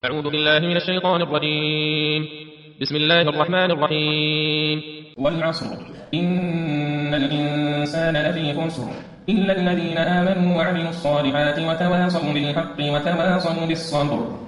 أعوذ بالله من الشيطان الرجيم. بسم الله الرحمن الرحيم. والعصر إن الإنسان لفي خسر إلا الذين آمنوا وعملوا الصالحات وتواصوا بالحق وتواصوا بالصبر